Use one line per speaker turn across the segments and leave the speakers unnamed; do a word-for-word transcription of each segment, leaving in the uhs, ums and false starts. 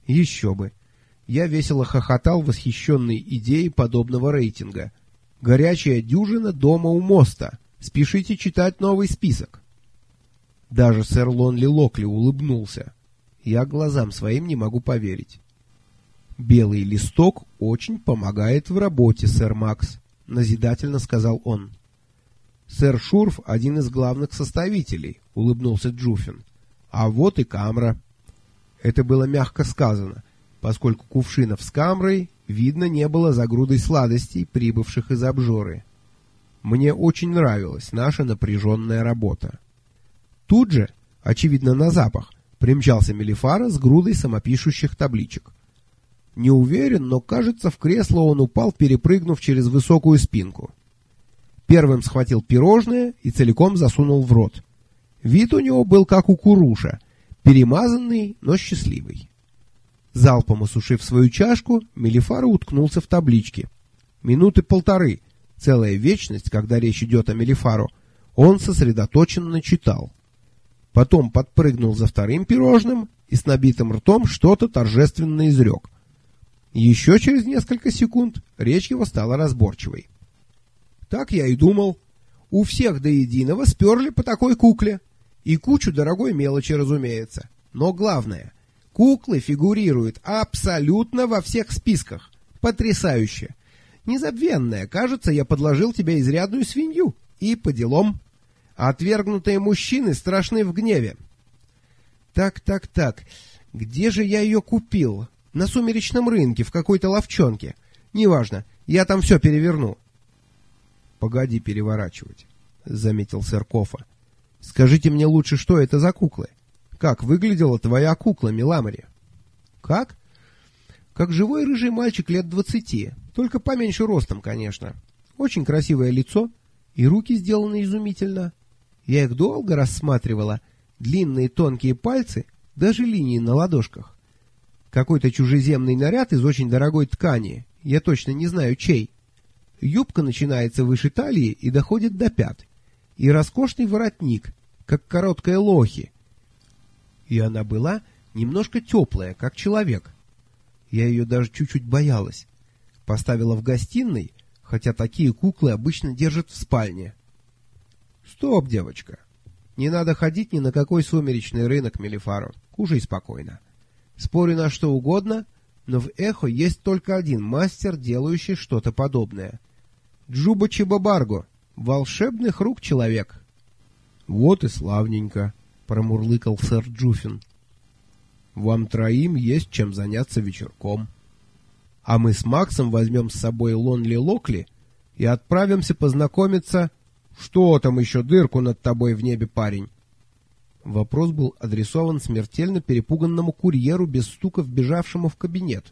Еще бы. Я весело хохотал, восхищенный идеей подобного рейтинга. Горячая дюжина дома у моста. Спешите читать новый список. Даже сэр Лонли Локли улыбнулся. Я глазам своим не могу поверить. «Белый листок очень помогает в работе, сэр Макс», — назидательно сказал он. «Сэр Шурф — один из главных составителей», — улыбнулся Джуффин. «А вот и камра». Это было мягко сказано, поскольку кувшинов с камрой видно не было за грудой сладостей, прибывших из обжоры. Мне очень нравилась наша напряженная работа. Тут же, очевидно на запах, примчался Мелифара с грудой самопишущих табличек. Не уверен, но, кажется, в кресло он упал, перепрыгнув через высокую спинку. Первым схватил пирожное и целиком засунул в рот. Вид у него был как у Куруша, перемазанный, но счастливый. Залпом осушив свою чашку, Мелифара уткнулся в таблички. Минуты полторы, целая вечность, когда речь идет о Мелифару, он сосредоточенно читал. Потом подпрыгнул за вторым пирожным и с набитым ртом что-то торжественно изрек. Еще через несколько секунд речь его стала разборчивой. Так я и думал. У всех до единого сперли по такой кукле. И кучу дорогой мелочи, разумеется. Но главное, куклы фигурируют абсолютно во всех списках. Потрясающе. Незабвенная, кажется, я подложил тебе изрядную свинью. И по делам. Отвергнутые мужчины страшны в гневе. Так, так, так. Где же я ее купил? На сумеречном рынке, в какой-то ловчонке. Неважно, я там все переверну. — Погоди переворачивать, — заметил сэр Кофа. — Скажите мне лучше, что это за куклы? Как выглядела твоя кукла, Миламари? — Как? — Как живой рыжий мальчик лет двадцати, только поменьше ростом, конечно. Очень красивое лицо, и руки сделаны изумительно. Я их долго рассматривала, длинные тонкие пальцы, даже линии на ладошках. Какой-то чужеземный наряд из очень дорогой ткани, я точно не знаю чей. Юбка начинается выше талии и доходит до пят. И роскошный воротник, как короткая лохи. И она была немножко теплая, как человек. Я ее даже чуть-чуть боялась. Поставила в гостиной, хотя такие куклы обычно держат в спальне. Стоп, девочка. Не надо ходить ни на какой сумеречный рынок, Мелифаро. Кушай спокойно. Спорю на что угодно, но в Эхо есть только один мастер, делающий что-то подобное. Джуба Чибабарго, волшебных рук человек. — Вот и славненько, — промурлыкал сэр Джуффин. — Вам троим есть чем заняться вечерком. А мы с Максом возьмем с собой Лонли Локли и отправимся познакомиться... Что там еще дырку над тобой в небе, парень? Вопрос был адресован смертельно перепуганному курьеру, без стука вбежавшему в кабинет.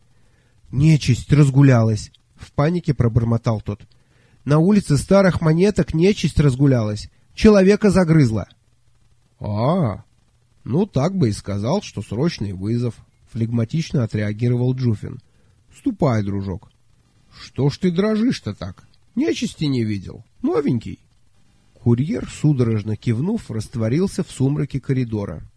«Нечисть разгулялась!» — в панике пробормотал тот. «На улице старых монеток нечисть разгулялась. Человека загрызла». «А, ну так бы и сказал, что срочный вызов», — флегматично отреагировал Джуффин. «Ступай, дружок». «Что ж ты дрожишь-то так? Нечисти не видел. Новенький». Курьер, судорожно кивнув, растворился в сумраке коридора.